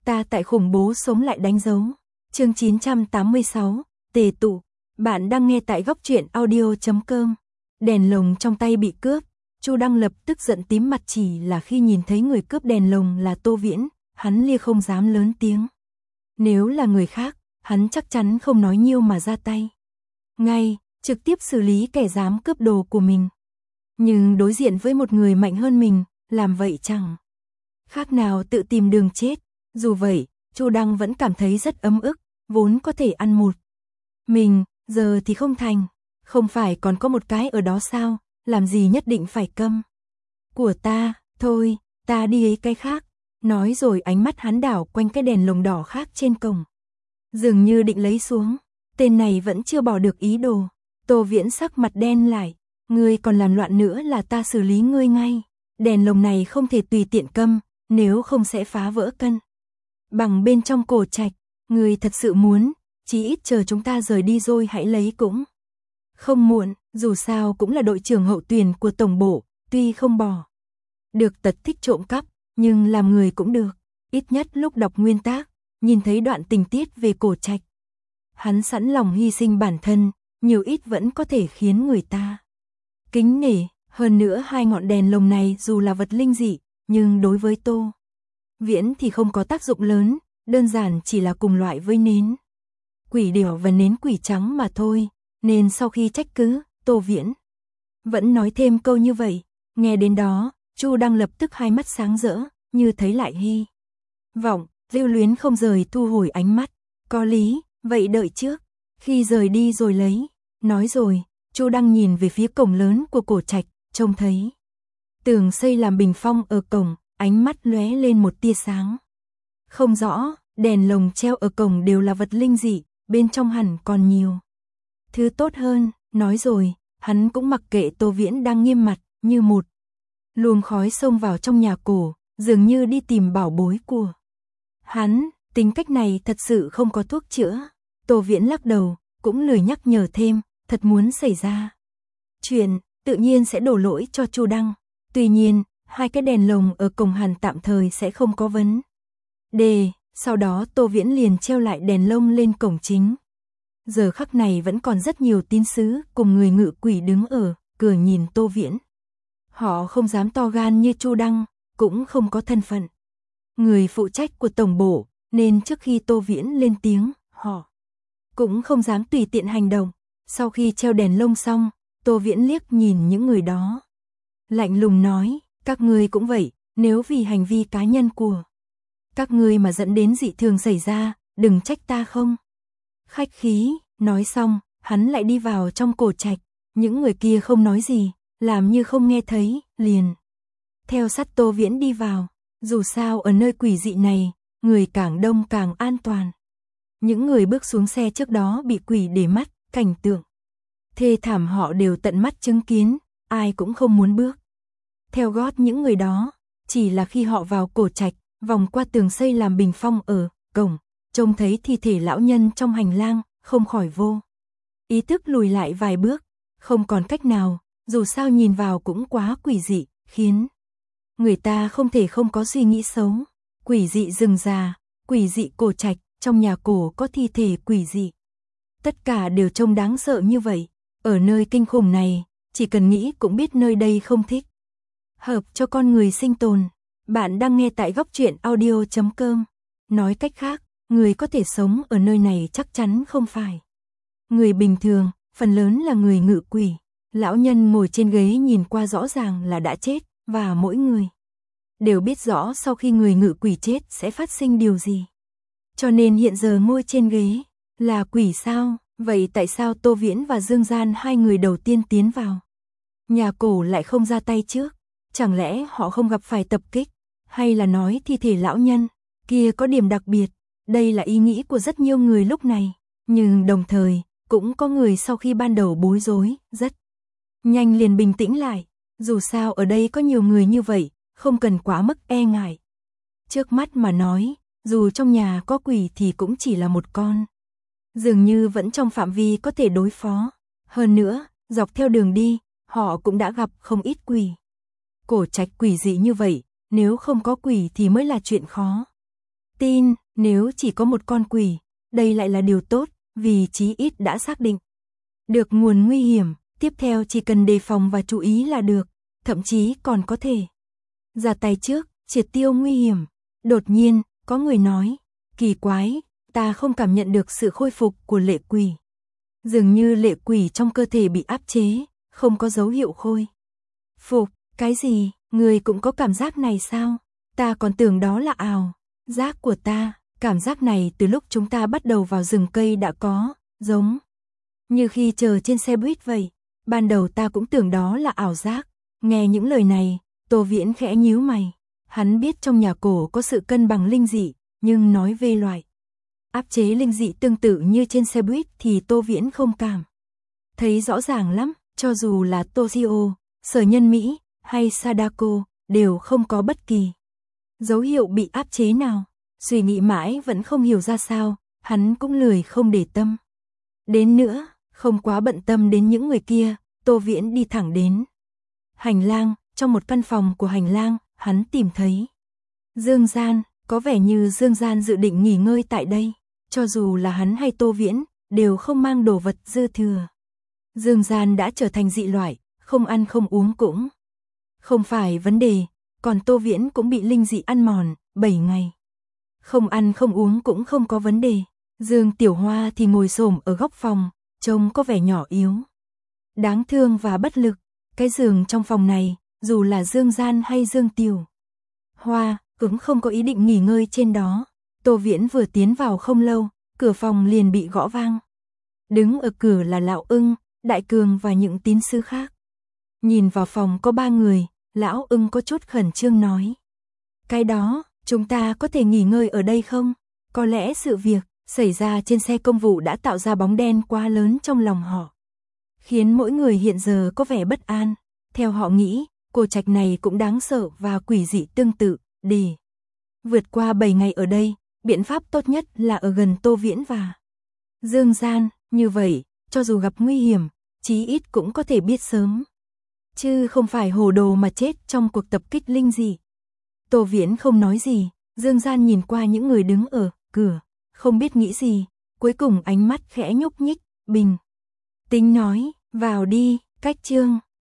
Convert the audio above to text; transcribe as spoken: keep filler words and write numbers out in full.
ta tại khủng bố sống lại đánh dấu. Chương chín trăm tám mươi sáu, tề tụ. Bạn đang nghe tại góc truyện audio chấm com. Đèn lồng trong tay bị cướp, Chu Đăng Lập tức giận tím mặt, chỉ là khi nhìn thấy người cướp đèn lồng là Tô Viễn, hắn lia không dám lớn tiếng. Nếu là người khác, hắn chắc chắn không nói nhiêu mà ra tay. Ngay, trực tiếp xử lý kẻ dám cướp đồ của mình. Nhưng đối diện với một người mạnh hơn mình, làm vậy chẳng khác nào tự tìm đường chết. Dù vậy, Chu Đăng vẫn cảm thấy rất ấm ức, vốn có thể ăn một mình, giờ thì không thành. Không phải còn có một cái ở đó sao, làm gì nhất định phải câm. Của ta, thôi, ta đi ấy cái khác. Nói rồi ánh mắt hắn đảo quanh cái đèn lồng đỏ khác trên cổng. Dường như định lấy xuống, tên này vẫn chưa bỏ được ý đồ. Tô Viễn sắc mặt đen lại, ngươi còn làm loạn nữa là ta xử lý ngươi ngay. Đèn lồng này không thể tùy tiện câm, nếu không sẽ phá vỡ cân bằng bên trong cổ trạch. Ngươi thật sự muốn, chỉ ít chờ chúng ta rời đi rồi hãy lấy cũng không muộn, dù sao cũng là đội trưởng hậu tuyển của tổng bộ, tuy không bỏ được tật thích trộm cắp, nhưng làm người cũng được. Ít nhất lúc đọc nguyên tác, nhìn thấy đoạn tình tiết về cổ trạch, hắn sẵn lòng hy sinh bản thân, nhiều ít vẫn có thể khiến người ta kính nể. Hơn nữa hai ngọn đèn lồng này dù là vật linh dị, nhưng đối với Tô Viễn thì không có tác dụng lớn, đơn giản chỉ là cùng loại với nến quỷ điểu và nến quỷ trắng mà thôi. Nên sau khi trách cứ, Tô Viễn vẫn nói thêm câu như vậy. Nghe đến đó, Chu Đăng lập tức hai mắt sáng rỡ, như thấy lại hy vọng, lưu luyến không rời thu hồi ánh mắt. Có lý, vậy đợi trước, khi rời đi rồi lấy. Nói rồi, Chu Đăng nhìn về phía cổng lớn của cổ trạch, trông thấy tường xây làm bình phong ở cổng, ánh mắt lóe lên một tia sáng. Không rõ, đèn lồng treo ở cổng đều là vật linh dị, bên trong hẳn còn nhiều thứ tốt hơn. Nói rồi, hắn cũng mặc kệ Tô Viễn đang nghiêm mặt, như một luồng khói xông vào trong nhà cổ, dường như đi tìm bảo bối của hắn. Tính cách này thật sự không có thuốc chữa. Tô Viễn lắc đầu, cũng lười nhắc nhở thêm, thật muốn xảy ra chuyện, tự nhiên sẽ đổ lỗi cho Chu Đăng. Tuy nhiên, hai cái đèn lồng ở cổng hàn tạm thời sẽ không có vấn đề. Sau đó Tô Viễn liền treo lại đèn lông lên cổng chính. Giờ khắc này vẫn còn rất nhiều tín sứ cùng người ngự quỷ đứng ở cửa nhìn Tô Viễn. Họ không dám to gan như Chu Đăng, cũng không có thân phận người phụ trách của tổng bộ, nên trước khi Tô Viễn lên tiếng, họ cũng không dám tùy tiện hành động. Sau khi treo đèn lông xong, Tô Viễn liếc nhìn những người đó, lạnh lùng nói, các ngươi cũng vậy, nếu vì hành vi cá nhân của các ngươi mà dẫn đến dị thường xảy ra, đừng trách ta không khách khí. Nói xong, hắn lại đi vào trong cổ trạch. Những người kia không nói gì, làm như không nghe thấy, liền theo sát Tô Viễn đi vào. Dù sao ở nơi quỷ dị này, người càng đông càng an toàn. Những người bước xuống xe trước đó bị quỷ để mắt, cảnh tượng thê thảm họ đều tận mắt chứng kiến, ai cũng không muốn bước theo gót những người đó. Chỉ là khi họ vào cổ trạch, vòng qua tường xây làm bình phong ở cổng, trông thấy thi thể lão nhân trong hành lang, không khỏi vô ý thức lùi lại vài bước. Không còn cách nào, dù sao nhìn vào cũng quá quỷ dị, khiến người ta không thể không có suy nghĩ xấu. Quỷ dị rừng già, quỷ dị cổ trạch, trong nhà cổ có thi thể quỷ dị. Tất cả đều trông đáng sợ như vậy. Ở nơi kinh khủng này, chỉ cần nghĩ cũng biết nơi đây không thích hợp cho con người sinh tồn. Bạn đang nghe tại góc truyện audio chấm com. Nói cách khác, người có thể sống ở nơi này chắc chắn không phải người bình thường, phần lớn là người ngự quỷ. Lão nhân ngồi trên ghế nhìn qua rõ ràng là đã chết, và mỗi người đều biết rõ sau khi người ngự quỷ chết sẽ phát sinh điều gì. Cho nên hiện giờ ngồi trên ghế là quỷ sao? Vậy tại sao Tô Viễn và Dương Gian, hai người đầu tiên tiến vào nhà cổ, lại không ra tay trước? Chẳng lẽ họ không gặp phải tập kích? Hay là nói thi thể lão nhân kia có điểm đặc biệt? Đây là ý nghĩ của rất nhiều người lúc này. Nhưng đồng thời, cũng có người sau khi ban đầu bối rối, rất nhanh liền bình tĩnh lại. Dù sao ở đây có nhiều người như vậy, không cần quá mức e ngại. Trước mắt mà nói, dù trong nhà có quỷ thì cũng chỉ là một con. Dường như vẫn trong phạm vi có thể đối phó. Hơn nữa, dọc theo đường đi, họ cũng đã gặp không ít quỷ. Cổ trạch quỷ dị như vậy, nếu không có quỷ thì mới là chuyện khó. Tin, nếu chỉ có một con quỷ, đây lại là điều tốt, vì chí ít đã xác định được nguồn nguy hiểm, tiếp theo chỉ cần đề phòng và chú ý là được, thậm chí còn có thể ra tay trước, triệt tiêu nguy hiểm. Đột nhiên, có người nói, kỳ quái, ta không cảm nhận được sự khôi phục của lệ quỷ. Dường như lệ quỷ trong cơ thể bị áp chế, không có dấu hiệu khôi phục. Cái gì, người cũng có cảm giác này sao? Ta còn tưởng đó là ảo giác của ta, cảm giác này từ lúc chúng ta bắt đầu vào rừng cây đã có, giống như khi chờ trên xe buýt vậy. Ban đầu ta cũng tưởng đó là ảo giác. Nghe những lời này, Tô Viễn khẽ nhíu mày. Hắn biết trong nhà cổ có sự cân bằng linh dị, nhưng nói về loại áp chế linh dị tương tự như trên xe buýt thì Tô Viễn không cảm thấy rõ ràng lắm, cho dù là Toshio, Sở Nhân Mỹ hay Sadako đều không có bất kỳ dấu hiệu bị áp chế nào. Suy nghĩ mãi vẫn không hiểu ra sao, hắn cũng lười không để tâm đến nữa, không quá bận tâm đến những người kia. Tô Viễn đi thẳng đến hành lang. Trong một căn phòng của hành lang, hắn tìm thấy Dương Gian. Có vẻ như Dương Gian dự định nghỉ ngơi tại đây. Cho dù là hắn hay Tô Viễn, đều không mang đồ vật dư thừa. Dương Gian đã trở thành dị loại, không ăn không uống cũng không phải vấn đề. Còn Tô Viễn cũng bị linh dị ăn mòn, bảy ngày không ăn không uống cũng không có vấn đề. Dương Tiểu Hoa thì ngồi xổm ở góc phòng, trông có vẻ nhỏ yếu, đáng thương và bất lực. Cái giường trong phòng này, dù là Dương Gian hay Dương Tiểu Hoa, cũng không có ý định nghỉ ngơi trên đó. Tô Viễn vừa tiến vào không lâu, cửa phòng liền bị gõ vang. Đứng ở cửa là Lão Ưng, Đại Cường và những tín sứ khác. Nhìn vào phòng có ba người, Lão Ưng có chút khẩn trương nói. Cái đó, chúng ta có thể nghỉ ngơi ở đây không? Có lẽ sự việc xảy ra trên xe công vụ đã tạo ra bóng đen quá lớn trong lòng họ, khiến mỗi người hiện giờ có vẻ bất an. Theo họ nghĩ, cô trạch này cũng đáng sợ và quỷ dị tương tự. Để vượt qua bảy ngày ở đây, biện pháp tốt nhất là ở gần Tô Viễn và Dương Gian. Như vậy, cho dù gặp nguy hiểm, chí ít cũng có thể biết sớm, chứ không phải hồ đồ mà chết trong cuộc tập kích linh dị. Tô Viễn không nói gì. Dương Gian nhìn qua những người đứng ở cửa, không biết nghĩ gì. Cuối cùng ánh mắt khẽ nhúc nhích, bình tĩnh nói, vào đi. Cách chương